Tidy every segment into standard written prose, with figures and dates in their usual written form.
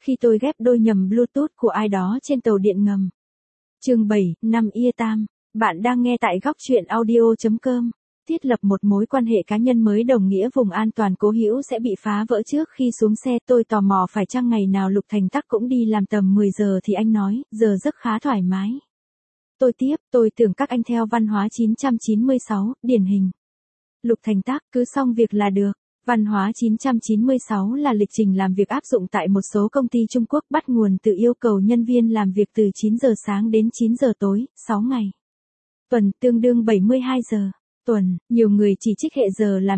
khi tôi ghép đôi nhầm Bluetooth của ai đó trên tàu điện ngầm. Chương 7, năm Ia Tam. Bạn đang nghe tại góc truyện audio.com. Thiết lập một mối quan hệ cá nhân mới đồng nghĩa vùng an toàn cố hữu sẽ bị phá vỡ. Trước khi xuống xe tôi tò mò phải chăng ngày nào Lục Thành Tắc cũng đi làm tầm 10 giờ thì anh nói, giờ giấc khá thoải mái. Tôi tưởng các anh theo văn hóa 996, điển hình. Lục Thành Tắc, cứ xong việc là được. Văn hóa 996 là lịch trình làm việc áp dụng tại một số công ty Trung Quốc, bắt nguồn từ yêu cầu nhân viên làm việc từ 9 giờ sáng đến 9 giờ tối, 6 ngày. Tuần tương đương 72 giờ. Tuần, nhiều người chỉ trích hệ giờ làm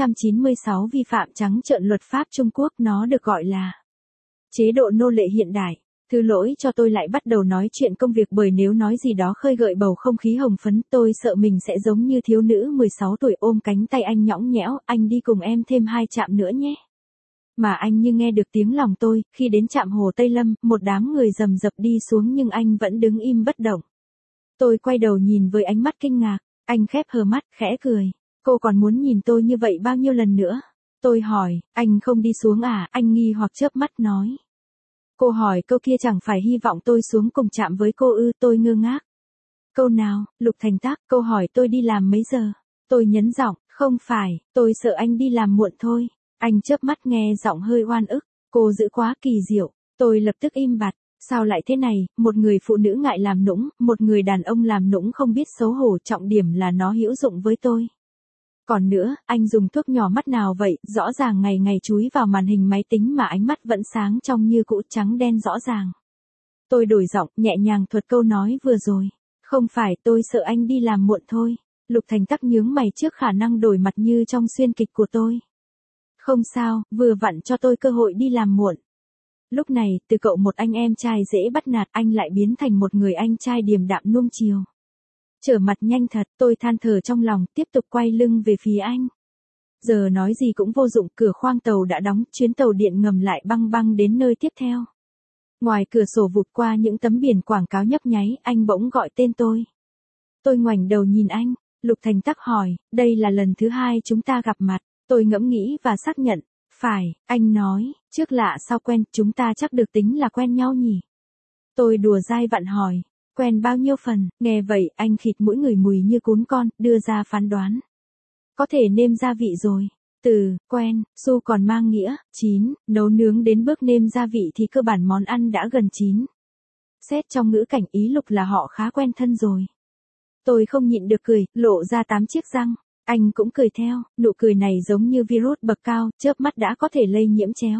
996 vi phạm trắng trợn luật pháp Trung Quốc, nó được gọi là chế độ nô lệ hiện đại. Thứ lỗi cho tôi lại bắt đầu nói chuyện công việc, bởi nếu nói gì đó khơi gợi bầu không khí hồng phấn, tôi sợ mình sẽ giống như thiếu nữ 16 tuổi ôm cánh tay anh nhõng nhẽo, anh đi cùng em thêm 2 trạm nữa nhé. Mà anh như nghe được tiếng lòng tôi, khi đến trạm Hồ Tây Lâm, một đám người rầm rập đi xuống nhưng anh vẫn đứng im bất động. Tôi quay đầu nhìn với ánh mắt kinh ngạc, anh khép hờ mắt, khẽ cười. Cô còn muốn nhìn tôi như vậy bao nhiêu lần nữa? Tôi hỏi, anh không đi xuống à? Anh nghi hoặc chớp mắt nói. Cô hỏi câu kia chẳng phải hy vọng tôi xuống cùng chạm với cô ư? Tôi ngơ ngác. Câu nào? Lục Thành Tắc, câu hỏi tôi đi làm mấy giờ? Tôi nhấn giọng, không phải, tôi sợ anh đi làm muộn thôi. Anh chớp mắt nghe giọng hơi oan ức. Cô giữ quá kỳ diệu. Tôi lập tức im bặt. Sao lại thế này, một người phụ nữ ngại làm nũng, một người đàn ông làm nũng không biết xấu hổ, trọng điểm là nó hữu dụng với tôi. Còn nữa, anh dùng thuốc nhỏ mắt nào vậy? Rõ ràng ngày ngày chúi vào màn hình máy tính mà ánh mắt vẫn sáng trong như cũ, trắng đen rõ ràng. Tôi đổi giọng, nhẹ nhàng thuật câu nói vừa rồi. Không phải, tôi sợ anh đi làm muộn thôi. Lục Thành Tắc nhướng mày trước khả năng đổi mặt như trong xuyên kịch của tôi. Không sao, vừa vặn cho tôi cơ hội đi làm muộn. Lúc này, từ cậu một anh em trai dễ bắt nạt, anh lại biến thành một người anh trai điềm đạm nuông chiều. Trở mặt nhanh thật, tôi than thở trong lòng, tiếp tục quay lưng về phía anh. Giờ nói gì cũng vô dụng, cửa khoang tàu đã đóng, chuyến tàu điện ngầm lại băng băng đến nơi tiếp theo. Ngoài cửa sổ vụt qua những tấm biển quảng cáo nhấp nháy, anh bỗng gọi tên tôi. Tôi ngoảnh đầu nhìn anh, Lục Thành Tắc hỏi, đây là lần thứ 2 chúng ta gặp mặt. Tôi ngẫm nghĩ và xác nhận. Phải, anh nói, trước lạ sau quen, chúng ta chắc được tính là quen nhau nhỉ? Tôi đùa dai vặn hỏi, quen bao nhiêu phần? Nghe vậy, anh khịt mũi ngửi mùi như cún con, đưa ra phán đoán. Có thể nêm gia vị rồi. Từ quen, su còn mang nghĩa chín, nấu nướng đến bước nêm gia vị thì cơ bản món ăn đã gần chín. Xét trong ngữ cảnh ý Lục là họ khá quen thân rồi. Tôi không nhịn được cười, lộ ra 8 chiếc răng. Anh cũng cười theo, nụ cười này giống như virus bậc cao, chớp mắt đã có thể lây nhiễm chéo.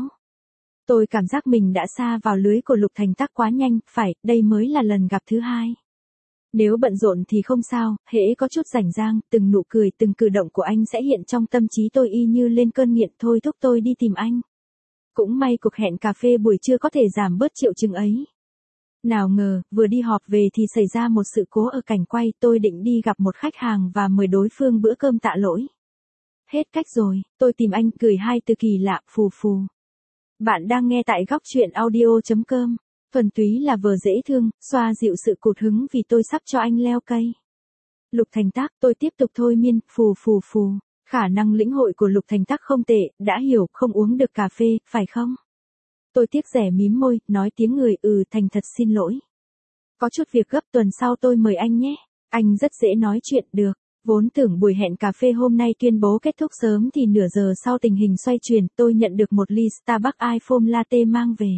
Tôi cảm giác mình đã sa vào lưới của Lục Thành Tắc quá nhanh, phải, đây mới là lần gặp thứ 2. Nếu bận rộn thì không sao, hễ có chút rảnh rang, từng nụ cười, từng cử động của anh sẽ hiện trong tâm trí tôi y như lên cơn nghiện, thôi thúc tôi đi tìm anh. Cũng may cuộc hẹn cà phê buổi trưa có thể giảm bớt triệu chứng ấy. Nào ngờ, vừa đi họp về thì xảy ra một sự cố ở cảnh quay, tôi định đi gặp một khách hàng và mời đối phương bữa cơm tạ lỗi. Hết cách rồi, tôi tìm anh, cười hai từ kỳ lạ, phù phù. Bạn đang nghe tại góc truyện audio.com. Thuần túy là vờ dễ thương, xoa dịu sự cụt hứng vì tôi sắp cho anh leo cây. Lục Thành Tắc, tôi tiếp tục thôi miên, phù phù phù. Khả năng lĩnh hội của Lục Thành Tắc không tệ, đã hiểu, không uống được cà phê, phải không? Tôi tiếc rẻ mím môi, nói tiếng người, thành thật xin lỗi. Có chút việc gấp, tuần sau tôi mời anh nhé. Anh rất dễ nói chuyện, được. Vốn tưởng buổi hẹn cà phê hôm nay tuyên bố kết thúc sớm thì nửa giờ sau tình hình xoay chuyển, tôi nhận được một ly Starbucks iPhone Latte mang về.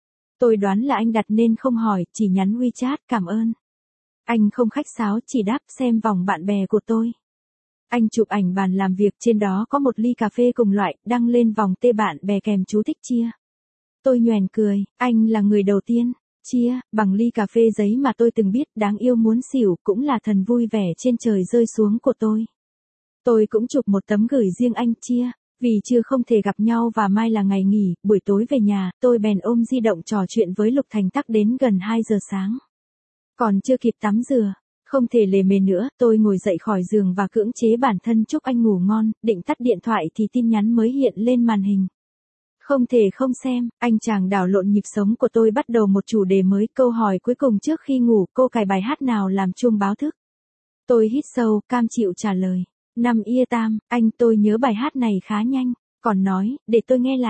Tôi đoán là anh đặt nên không hỏi, chỉ nhắn WeChat, cảm ơn. Anh không khách sáo, chỉ đáp xem vòng bạn bè của tôi. Anh chụp ảnh bàn làm việc, trên đó có một ly cà phê cùng loại, đăng lên vòng tê bạn bè kèm chú thích chia. Tôi nhoẻn cười, anh là người đầu tiên chia bằng ly cà phê giấy mà tôi từng biết, đáng yêu muốn xỉu, cũng là thần vui vẻ trên trời rơi xuống của tôi. Tôi cũng chụp một tấm gửi riêng anh chia, vì chưa không thể gặp nhau và mai là ngày nghỉ, buổi tối về nhà, tôi bèn ôm di động trò chuyện với Lục Thành Tắc đến gần 2 giờ sáng. Còn chưa kịp tắm rửa, không thể lề mề nữa, tôi ngồi dậy khỏi giường và cưỡng chế bản thân chúc anh ngủ ngon, định tắt điện thoại thì tin nhắn mới hiện lên màn hình. Không thể không xem, anh chàng đảo lộn nhịp sống của tôi bắt đầu một chủ đề mới, câu hỏi cuối cùng trước khi ngủ, cô cài bài hát nào làm chuông báo thức? Tôi hít sâu, cam chịu trả lời. Năm Ia Tam, anh tôi nhớ bài hát này khá nhanh, còn nói, để tôi nghe lại.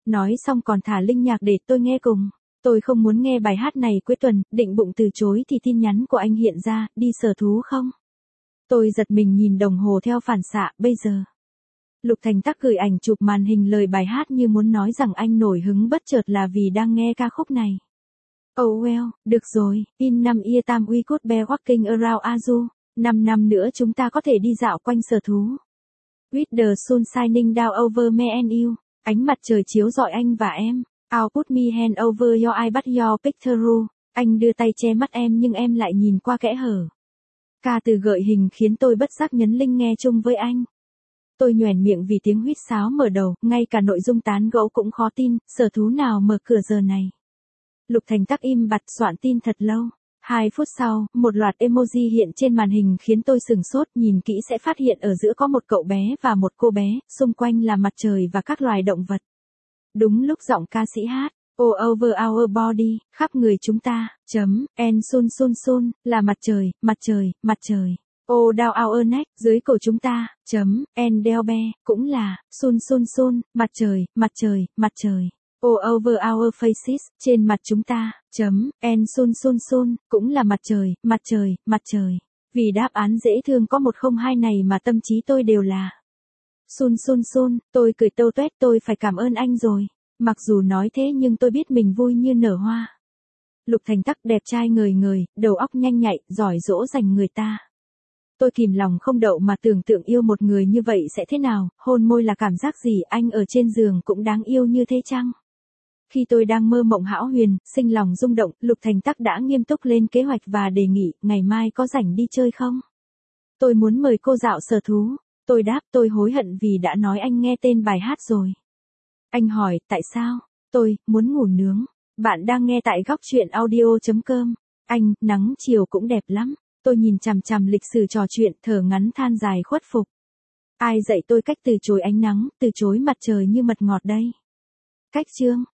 Nói xong còn thả link nhạc để tôi nghe cùng. Tôi không muốn nghe bài hát này cuối tuần, định bụng từ chối thì tin nhắn của anh hiện ra, đi sở thú không? Tôi giật mình nhìn đồng hồ theo phản xạ, bây giờ. Lục Thành Tắc gửi ảnh chụp màn hình lời bài hát như muốn nói rằng anh nổi hứng bất chợt là vì đang nghe ca khúc này. Oh well, được rồi, in 5 year time we could be walking around Azu. 5 năm nữa chúng ta có thể đi dạo quanh sở thú. With the sun shining down over me and you. Ánh mặt trời chiếu rọi anh và em. I'll put me hand over your eye but your picture. Anh đưa tay che mắt em nhưng em lại nhìn qua kẽ hở. Ca từ gợi hình khiến tôi bất giác nhấn link nghe chung với anh. Tôi nhoẻn miệng vì tiếng huýt sáo mở đầu, ngay cả nội dung tán gẫu cũng khó tin, sở thú nào mở cửa giờ này. Lục Thành Tắc im bặt soạn tin thật lâu. 2 phút sau, một loạt emoji hiện trên màn hình khiến tôi sửng sốt, nhìn kỹ sẽ phát hiện ở giữa có một cậu bé và một cô bé, xung quanh là mặt trời và các loài động vật. Đúng lúc giọng ca sĩ hát, all over our body, khắp người chúng ta, and sun, là mặt trời, mặt trời. All down our neck, dưới cổ chúng ta, and del be, cũng là, sun, mặt trời. All over our faces, trên mặt chúng ta, and sun, cũng là mặt trời. Vì đáp án dễ thương có 102 này mà tâm trí tôi đều là sun, tôi cười tâu tuét, tôi phải cảm ơn anh rồi. Mặc dù nói thế nhưng tôi biết mình vui như nở hoa. Lục Thành Tắc đẹp trai ngời ngời, đầu óc nhanh nhạy, giỏi dỗ dành người ta. Tôi kìm lòng không đậu mà tưởng tượng yêu một người như vậy sẽ thế nào, hôn môi là cảm giác gì, anh ở trên giường cũng đáng yêu như thế chăng? Khi tôi đang mơ mộng hão huyền, sinh lòng rung động, Lục Thành Tắc đã nghiêm túc lên kế hoạch và đề nghị, ngày mai có rảnh đi chơi không? Tôi muốn mời cô dạo sở thú. Tôi đáp, tôi hối hận vì đã nói anh nghe tên bài hát rồi. Anh hỏi, tại sao? Tôi, muốn ngủ nướng. Bạn đang nghe tại góc chuyện audio.com. Anh, nắng chiều cũng đẹp lắm. Tôi nhìn chằm chằm lịch sử trò chuyện, thở ngắn than dài khuất phục. Ai dạy tôi cách từ chối ánh nắng, từ chối mặt trời như mật ngọt đây? Cách chương.